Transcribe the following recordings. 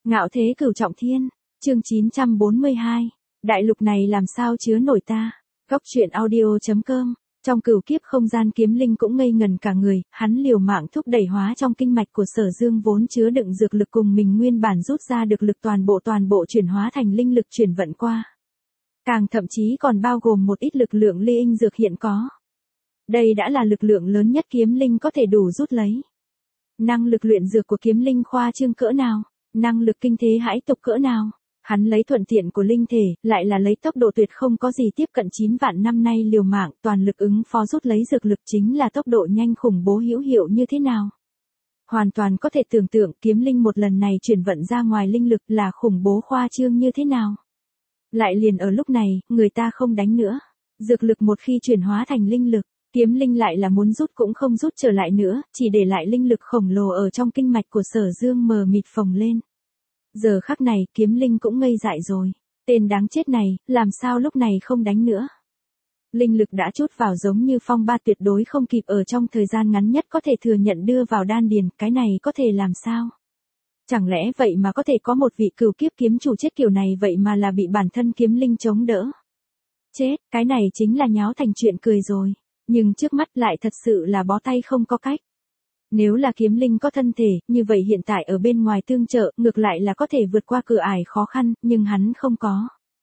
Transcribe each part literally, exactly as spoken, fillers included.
Ngạo thế cửu trọng thiên, chương chín trăm bốn mươi hai, đại lục này làm sao chứa nổi ta. Góc truyện audio.com, trong cửu kiếp không gian Kiếm Linh cũng ngây ngần cả người, hắn liều mạng thúc đẩy hóa trong kinh mạch của Sở Dương vốn chứa đựng dược lực cùng mình nguyên bản rút ra được lực toàn bộ toàn bộ chuyển hóa thành linh lực chuyển vận qua. Càng thậm chí còn bao gồm một ít lực lượng ly inh dược hiện có. Đây đã là lực lượng lớn nhất Kiếm Linh có thể đủ rút lấy. Năng lực luyện dược của Kiếm Linh khoa trương cỡ nào? Năng lực kinh thế hãi tục cỡ nào? Hắn lấy thuận tiện của linh thể, lại là lấy tốc độ tuyệt không có gì tiếp cận chín vạn năm nay liều mạng, toàn lực ứng phó rút lấy dược lực chính là tốc độ nhanh khủng bố hữu hiệu như thế nào. Hoàn toàn có thể tưởng tượng Kiếm Linh một lần này chuyển vận ra ngoài linh lực là khủng bố khoa trương như thế nào. Lại liền ở lúc này, người ta không đánh nữa. Dược lực một khi chuyển hóa thành linh lực, Kiếm Linh lại là muốn rút cũng không rút trở lại nữa, chỉ để lại linh lực khổng lồ ở trong kinh mạch của Sở Dương mờ mịt phồng lên. Giờ khắc này, Kiếm Linh cũng ngây dại rồi. Tên đáng chết này, làm sao lúc này không đánh nữa. Linh lực đã chút vào giống như phong ba tuyệt đối không kịp ở trong thời gian ngắn nhất có thể thừa nhận đưa vào đan điền, cái này có thể làm sao? Chẳng lẽ vậy mà có thể có một vị cửu kiếp kiếm chủ chết kiểu này vậy mà là bị bản thân Kiếm Linh chống đỡ? Chết, cái này chính là nháo thành chuyện cười rồi. Nhưng trước mắt lại thật sự là bó tay không có cách. Nếu là Kiếm Linh có thân thể, như vậy hiện tại ở bên ngoài tương trợ, ngược lại là có thể vượt qua cửa ải khó khăn, nhưng hắn không có.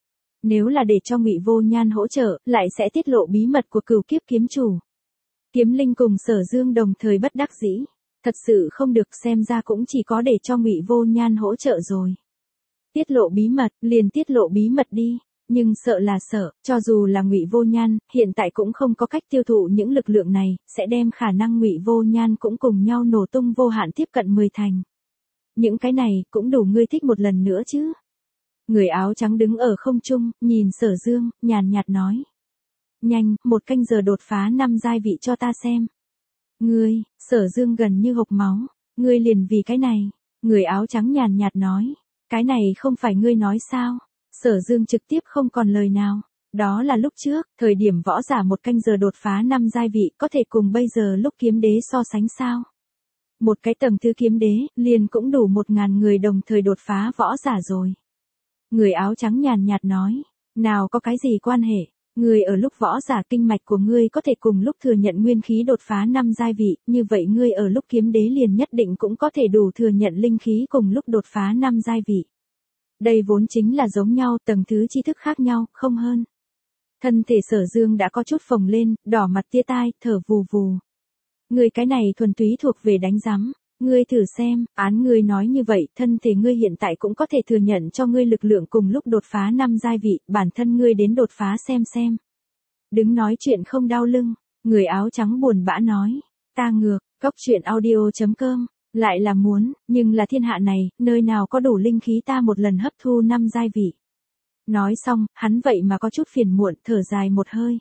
Nếu là để cho Ngụy Vô Nhan hỗ trợ, lại sẽ tiết lộ bí mật của cửu kiếp kiếm chủ. Kiếm Linh cùng Sở Dương đồng thời bất đắc dĩ. Thật sự không được, xem ra cũng chỉ có để cho Ngụy Vô Nhan hỗ trợ rồi. Tiết lộ bí mật, liền tiết lộ bí mật đi. Nhưng sợ là sợ, cho dù là Ngụy Vô Nhan, hiện tại cũng không có cách tiêu thụ những lực lượng này, sẽ đem khả năng Ngụy Vô Nhan cũng cùng nhau nổ tung vô hạn tiếp cận mười thành. Những cái này cũng đủ ngươi thích một lần nữa chứ. Người áo trắng đứng ở không trung, nhìn Sở Dương, nhàn nhạt nói. Nhanh, một canh giờ đột phá năm giai vị cho ta xem. Ngươi, Sở Dương gần như hộc máu, ngươi liền vì cái này. Người áo trắng nhàn nhạt nói, cái này không phải ngươi nói sao? Sở Dương trực tiếp không còn lời nào. Đó là lúc trước, thời điểm võ giả một canh giờ đột phá năm giai vị có thể cùng bây giờ lúc kiếm đế so sánh sao. Một cái tầng thứ kiếm đế, liền cũng đủ một ngàn người đồng thời đột phá võ giả rồi. Người áo trắng nhàn nhạt nói, nào có cái gì quan hệ, người ở lúc võ giả kinh mạch của ngươi có thể cùng lúc thừa nhận nguyên khí đột phá năm giai vị, như vậy ngươi ở lúc kiếm đế liền nhất định cũng có thể đủ thừa nhận linh khí cùng lúc đột phá năm giai vị. Đây vốn chính là giống nhau, tầng thứ tri thức khác nhau, không hơn. Thân thể Sở Dương đã có chút phồng lên, đỏ mặt tia tai, thở vù vù. Ngươi cái này thuần túy thuộc về đánh giám. Ngươi thử xem, án ngươi nói như vậy, thân thể ngươi hiện tại cũng có thể thừa nhận cho ngươi lực lượng cùng lúc đột phá năm giai vị, bản thân ngươi đến đột phá xem xem. Đứng nói chuyện không đau lưng, người áo trắng buồn bã nói. Ta ngược, góc truyện audio.com. Lại là muốn, nhưng là thiên hạ này, nơi nào có đủ linh khí ta một lần hấp thu năm giai vị. Nói xong, hắn vậy mà có chút phiền muộn, thở dài một hơi.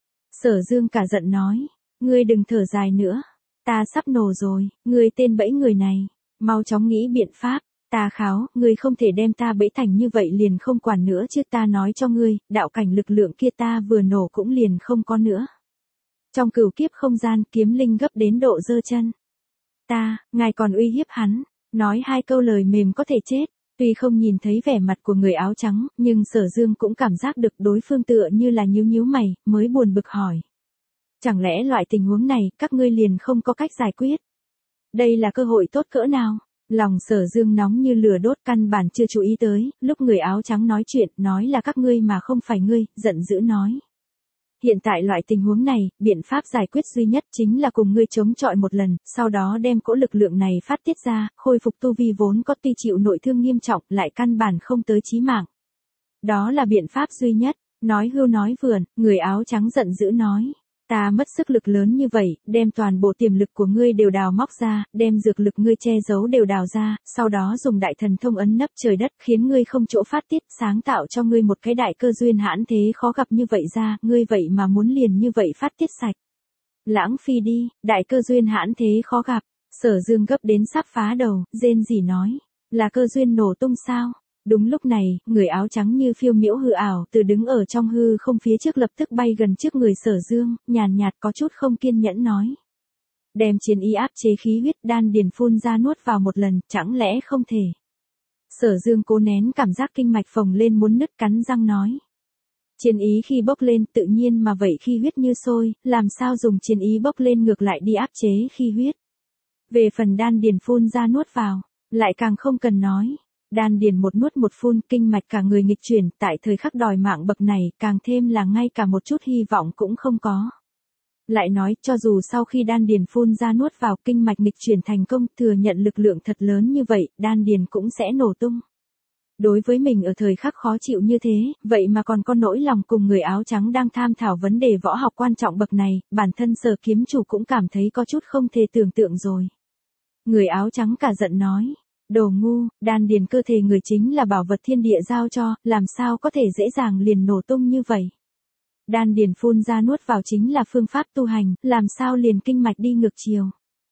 Sở Dương cả giận nói, ngươi đừng thở dài nữa, ta sắp nổ rồi, ngươi tên bẫy người này, mau chóng nghĩ biện pháp, ta kháo, ngươi không thể đem ta bẫy thành như vậy liền không quản nữa chứ, ta nói cho ngươi, đạo cảnh lực lượng kia ta vừa nổ cũng liền không có nữa. Trong cửu kiếp không gian, Kiếm Linh gấp đến độ giơ chân. Ta, ngài còn uy hiếp hắn, nói hai câu lời mềm có thể chết. Tuy không nhìn thấy vẻ mặt của người áo trắng, nhưng Sở Dương cũng cảm giác được đối phương tựa như là nhíu nhíu mày, mới buồn bực hỏi. Chẳng lẽ loại tình huống này, các ngươi liền không có cách giải quyết? Đây là cơ hội tốt cỡ nào? Lòng Sở Dương nóng như lửa đốt, căn bản chưa chú ý tới, lúc người áo trắng nói chuyện, nói là các ngươi mà không phải ngươi, giận dữ nói. Hiện tại loại tình huống này, biện pháp giải quyết duy nhất chính là cùng ngươi chống chọi một lần, sau đó đem cỗ lực lượng này phát tiết ra, khôi phục tu vi vốn có tuy chịu nội thương nghiêm trọng, lại căn bản không tới chí mạng. Đó là biện pháp duy nhất, nói hưu nói vượn, người áo trắng giận dữ nói. Ta mất sức lực lớn như vậy, đem toàn bộ tiềm lực của ngươi đều đào móc ra, đem dược lực ngươi che giấu đều đào ra, sau đó dùng đại thần thông ấn nấp trời đất khiến ngươi không chỗ phát tiết, sáng tạo cho ngươi một cái đại cơ duyên hãn thế khó gặp như vậy ra, ngươi vậy mà muốn liền như vậy phát tiết sạch. Lãng phi đi, đại cơ duyên hãn thế khó gặp, Sở Dương gấp đến sắp phá đầu, rên rỉ nói, là cơ duyên nổ tung sao? Đúng lúc này, người áo trắng như phiêu miễu hư ảo, từ đứng ở trong hư không phía trước lập tức bay gần trước người Sở Dương, nhàn nhạt có chút không kiên nhẫn nói. Đem chiến ý áp chế khí huyết đan điền phun ra nuốt vào một lần, chẳng lẽ không thể. Sở Dương cố nén cảm giác kinh mạch phồng lên muốn nứt, cắn răng nói. Chiến ý khi bốc lên tự nhiên mà vậy khi huyết như sôi, làm sao dùng chiến ý bốc lên ngược lại đi áp chế khi huyết. Về phần đan điền phun ra nuốt vào, lại càng không cần nói. Đan điền một nuốt một phun, kinh mạch cả người nghịch chuyển, tại thời khắc đòi mạng bậc này, càng thêm là ngay cả một chút hy vọng cũng không có. Lại nói, cho dù sau khi đan điền phun ra nuốt vào, kinh mạch nghịch chuyển thành công, thừa nhận lực lượng thật lớn như vậy, đan điền cũng sẽ nổ tung. Đối với mình ở thời khắc khó chịu như thế, vậy mà còn có nỗi lòng cùng người áo trắng đang tham thảo vấn đề võ học quan trọng bậc này, bản thân Sở kiếm chủ cũng cảm thấy có chút không thể tưởng tượng rồi. Người áo trắng cả giận nói. Đồ ngu, đan điền cơ thể người chính là bảo vật thiên địa giao cho, làm sao có thể dễ dàng liền nổ tung như vậy. Đan điền phun ra nuốt vào chính là phương pháp tu hành, làm sao liền kinh mạch đi ngược chiều.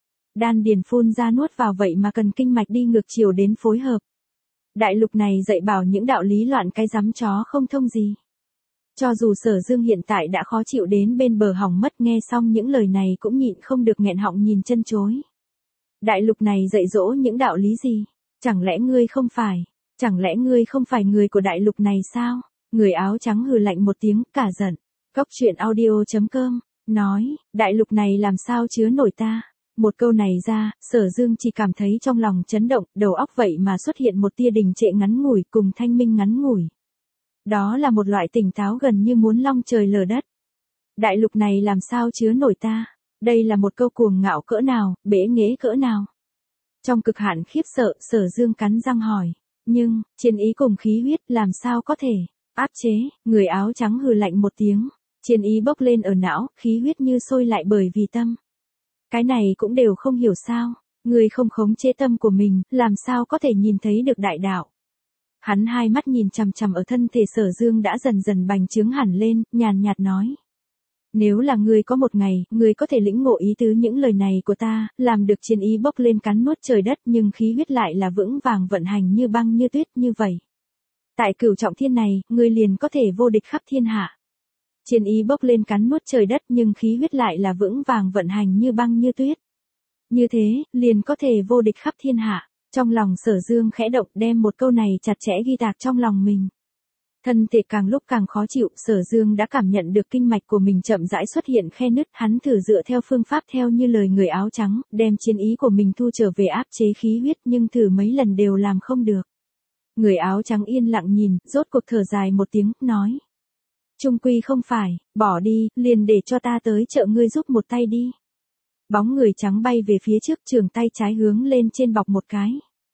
Đan điền phun ra nuốt vào vậy mà cần kinh mạch đi ngược chiều đến phối hợp. Đại lục này dạy bảo những đạo lý loạn cái rắm chó không thông gì. Cho dù Sở Dương hiện tại đã khó chịu đến bên bờ hỏng mất, nghe xong những lời này cũng nhịn không được nghẹn họng nhìn chân chối. Đại lục này dạy dỗ những đạo lý gì? Chẳng lẽ ngươi không phải? Chẳng lẽ ngươi không phải người của đại lục này sao? Người áo trắng hừ lạnh một tiếng, cả giận. Cốc truyện audio chấm com, nói, đại lục này làm sao chứa nổi ta? Một câu này ra, Sở Dương chỉ cảm thấy trong lòng chấn động, đầu óc vậy mà xuất hiện một tia đình trệ ngắn ngủi cùng thanh minh ngắn ngủi. Đó là một loại tỉnh táo gần như muốn long trời lở đất. Đại lục này làm sao chứa nổi ta? Đây là một câu cuồng ngạo cỡ nào, bẽ nghễ cỡ nào. Trong cực hạn khiếp sợ, Sở Dương cắn răng hỏi. Nhưng, chiến ý cùng khí huyết làm sao có thể áp chế? Người áo trắng hừ lạnh một tiếng. Chiến ý bốc lên ở não, khí huyết như sôi lại bởi vì tâm. Cái này cũng đều không hiểu sao. Người không khống chế tâm của mình, làm sao có thể nhìn thấy được đại đạo. Hắn hai mắt nhìn chằm chằm ở thân thể Sở Dương đã dần dần bành trướng hẳn lên, nhàn nhạt nói. Nếu là ngươi có một ngày, ngươi có thể lĩnh ngộ ý tứ những lời này của ta, làm được chiến ý bốc lên cắn nuốt trời đất nhưng khí huyết lại là vững vàng vận hành như băng như tuyết như vậy. Tại cửu trọng thiên này, ngươi liền có thể vô địch khắp thiên hạ. Chiến ý bốc lên cắn nuốt trời đất nhưng khí huyết lại là vững vàng vận hành như băng như tuyết. Như thế, liền có thể vô địch khắp thiên hạ. Trong lòng Sở Dương khẽ động, đem một câu này chặt chẽ ghi tạc trong lòng mình. Thân thể càng lúc càng khó chịu, Sở Dương đã cảm nhận được kinh mạch của mình chậm rãi xuất hiện khe nứt, hắn thử dựa theo phương pháp theo như lời người áo trắng, đem chiến ý của mình thu trở về áp chế khí huyết nhưng thử mấy lần đều làm không được. Người áo trắng yên lặng nhìn, rốt cuộc thở dài một tiếng, nói. Trung quy không phải, bỏ đi, liền để cho ta tới trợ ngươi giúp một tay đi. Bóng người trắng bay về phía trước, trường tay trái hướng lên trên bọc một cái.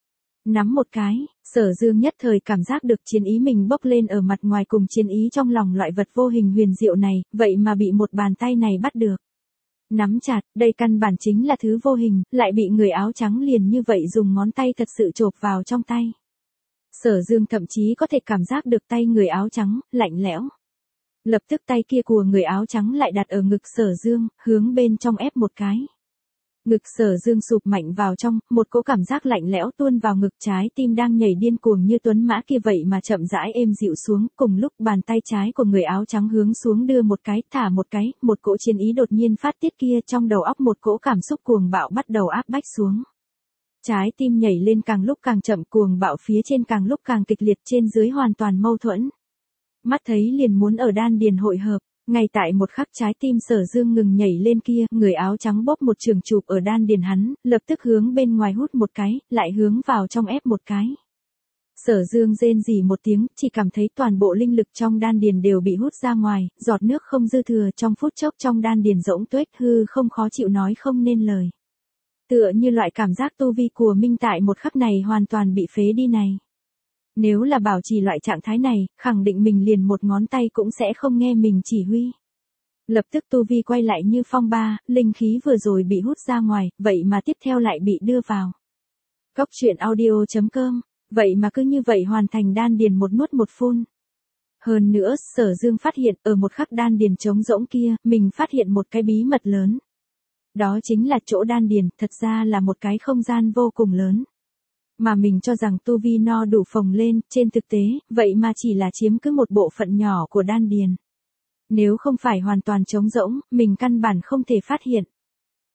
Nắm một cái, Sở Dương nhất thời cảm giác được chiến ý mình bốc lên ở mặt ngoài cùng chiến ý trong lòng loại vật vô hình huyền diệu này, vậy mà bị một bàn tay này bắt được. Nắm chặt, đây căn bản chính là thứ vô hình, lại bị người áo trắng liền như vậy dùng ngón tay thật sự chộp vào trong tay. Sở Dương thậm chí có thể cảm giác được tay người áo trắng, lạnh lẽo. Lập tức tay kia của người áo trắng lại đặt ở ngực Sở Dương, hướng bên trong ép một cái. Ngực Sở Dương sụp mạnh vào trong, một cỗ cảm giác lạnh lẽo tuôn vào ngực, trái tim đang nhảy điên cuồng như tuấn mã kia vậy mà chậm rãi êm dịu xuống, cùng lúc bàn tay trái của người áo trắng hướng xuống đưa một cái, thả một cái, một cỗ chiến ý đột nhiên phát tiết kia trong đầu óc một cỗ cảm xúc cuồng bạo bắt đầu áp bách xuống. Trái tim nhảy lên càng lúc càng chậm, cuồng bạo phía trên càng lúc càng kịch liệt, trên dưới hoàn toàn mâu thuẫn. Mắt thấy liền muốn ở đan điền hội hợp. Ngay tại một khắc trái tim Sở Dương ngừng nhảy lên kia, người áo trắng bóp một trường chụp ở đan điền hắn, lập tức hướng bên ngoài hút một cái, lại hướng vào trong ép một cái. Sở Dương rên rỉ một tiếng, chỉ cảm thấy toàn bộ linh lực trong đan điền đều bị hút ra ngoài, giọt nước không dư thừa, trong phút chốc trong đan điền rỗng tuếch, hư không khó chịu nói không nên lời. Tựa như loại cảm giác tu vi của Minh tại một khắc này hoàn toàn bị phế đi này. Nếu là bảo trì loại trạng thái này, khẳng định mình liền một ngón tay cũng sẽ không nghe mình chỉ huy. Lập tức tu vi quay lại như phong ba, linh khí vừa rồi bị hút ra ngoài, vậy mà tiếp theo lại bị đưa vào. Cốc truyện audio chấm com, vậy mà cứ như vậy hoàn thành đan điền một nuốt một phun. Hơn nữa, Sở Dương phát hiện ở một khắc đan điền trống rỗng kia, mình phát hiện một cái bí mật lớn. Đó chính là chỗ đan điền, thật ra là một cái không gian vô cùng lớn. Mà mình cho rằng tu vi no đủ phồng lên, trên thực tế, vậy mà chỉ là chiếm cứ một bộ phận nhỏ của đan điền. Nếu không phải hoàn toàn trống rỗng, mình căn bản không thể phát hiện.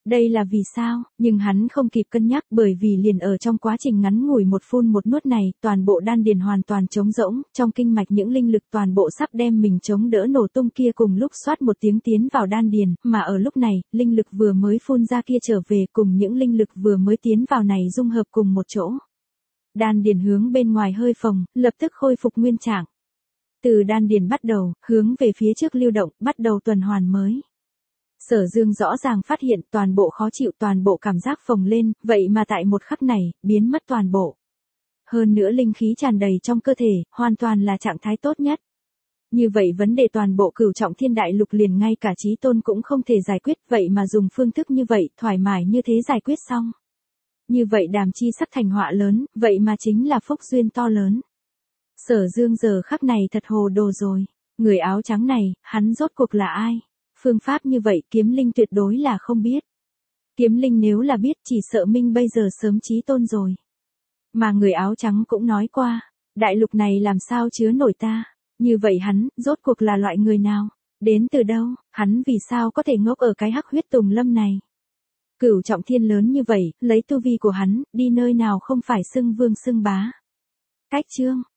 Đây là vì sao? Nhưng hắn không kịp cân nhắc, bởi vì liền ở trong quá trình ngắn ngủi một phun một nuốt này, toàn bộ đan điền hoàn toàn trống rỗng, trong kinh mạch những linh lực toàn bộ sắp đem mình chống đỡ nổ tung kia cùng lúc xoát một tiếng tiến vào đan điền, mà ở lúc này, linh lực vừa mới phun ra kia trở về cùng những linh lực vừa mới tiến vào này dung hợp cùng một chỗ. Đan điền hướng bên ngoài hơi phồng, lập tức khôi phục nguyên trạng. Từ đan điền bắt đầu, hướng về phía trước lưu động, bắt đầu tuần hoàn mới. Sở Dương rõ ràng phát hiện toàn bộ khó chịu, toàn bộ cảm giác phồng lên, vậy mà tại một khắc này, biến mất toàn bộ. Hơn nữa linh khí tràn đầy trong cơ thể, hoàn toàn là trạng thái tốt nhất. Như vậy vấn đề toàn bộ Cửu Trọng Thiên Đại Lục liền ngay cả Chí Tôn cũng không thể giải quyết, vậy mà dùng phương thức như vậy, thoải mái như thế giải quyết xong. Như vậy Đàm Chi Sắc thành họa lớn, vậy mà chính là phúc duyên to lớn. Sở Dương giờ khắc này thật hồ đồ rồi. Người áo trắng này, hắn rốt cuộc là ai? Phương pháp như vậy Kiếm Linh tuyệt đối là không biết. Kiếm Linh nếu là biết chỉ sợ Minh bây giờ sớm Chí Tôn rồi. Mà người áo trắng cũng nói qua, đại lục này làm sao chứa nổi ta? Như vậy hắn, rốt cuộc là loại người nào? Đến từ đâu? Hắn vì sao có thể ngốc ở cái hắc huyết tùng lâm này? Cửu Trọng Thiên lớn như vậy, lấy tu vi của hắn, đi nơi nào không phải xưng vương xưng bá. Cách chương